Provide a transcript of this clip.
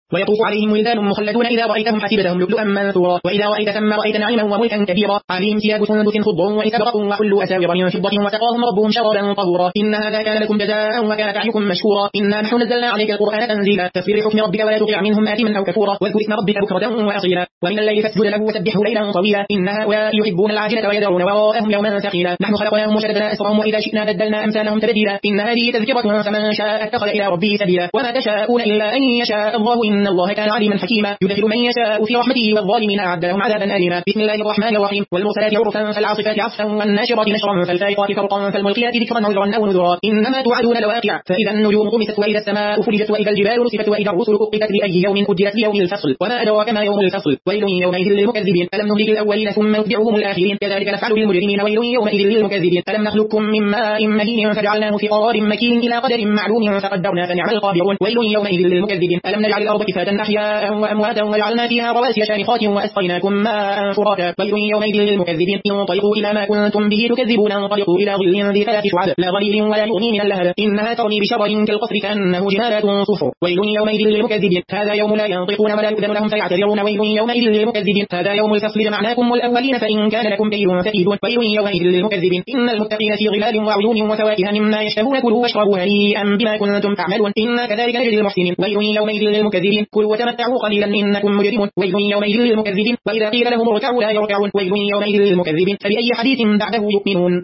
ويطوف عليهم ولدان مخلدون إذا رأيتهم حسبتهم لؤلؤا منثورا وإذا رأيت ثم رأيت نعيما وملكا كبيرا عليهم ثياب سندس خضر واستبرق وحلوا أساور من فضة وسقاهم ربهم شرابا طهورا إن هذا كان لكم جزاء وكان سعيكم مشكورا إنا نحن نزلنا عليك القرآن تنزيلا تفسير حكم ربك ولا تطع منهم آثما أو كفورا واذكر اسم ربك بكرة وأصيلا ومن الليل فاسجد له وسبحه ليلا طويلا إن هؤلاء يحبون العاجلة ويذرون وراءهم يوما ثقيلا نحن خلقناهم وشددنا أسرهم وإذا شئنا بدلنا أمثالهم تبديلا إن هذه تذكرة فمن شاء اتخذ إلى ربه سبيلا وما تشاءون إلا أن يشاء الله إن الله كان عليما حكيما يدخل من يشاء في رحمته والظالمين أعد لهم عذابا أليما بسم الله الرحمن الرحيم والمرسلات عرفا فالعاصفات عصفا والناشرات نشرا فالفارقات فرقا فالملقيات ذكرا عذرا أو نذرا إنما توعدون لواقع فإذا النجوم طمست وإذا السماء فرجت وإذا الجبال نسفت وإذا الرسل أقتت لأي يوم أجلت ليوم الفصل وما أدراك ما يوم الفصل ويل يومئذ للمكذبين ألم نهلك الأولين ثم نتبعهم الآخرين كذلك نفعل بالمجرمين ويل يومئذ للمكذبين ألم نخلقكم من ماء مهين فجعلناه في قرار مكين إلى قدر معلوم فقدرنا فنعم القادرون ويل يومئذ للمكذبين ألم نجعل الأرض كفاتا أحياء وأمواتا وجعلنا فيها رواسي شامخات وأسقيناكم ماء فراتا ويل يومئذ للمكذبين انطلقوا إلى ما كنتم به تكذبون انطلقوا إلى ظل ذي ثلاث شعب لا ظليل ولا يغني من اللهب إنها ترمي بشرر كالقصر كأنه جمالات صفر ويل يومئذ للمكذبين هذا يوم لا ينطقون ولا يؤذن لهم فيعتذرون ويل يومئذ للمكذبين هذا يوم الفصل جمعناكم والأولين فإن كان لكم كيد فكيدون ويل يومئذ للمكذبين إن المتقين في ظلال وعيون وفواكه مما يشتهون كلوا واشربوا هنيئا بما كنتم تعملون إنا كذلك نجزي المحسنين ويل يومئذ للمكذبين كلوا وتمتعوا قليلا إنكم مجرمون ويل يومئذ للمكذبين وإذا قيل لهم اركعوا لا يركعون ويل يومئذ للمكذبين فبأي حديث بعده يؤمنون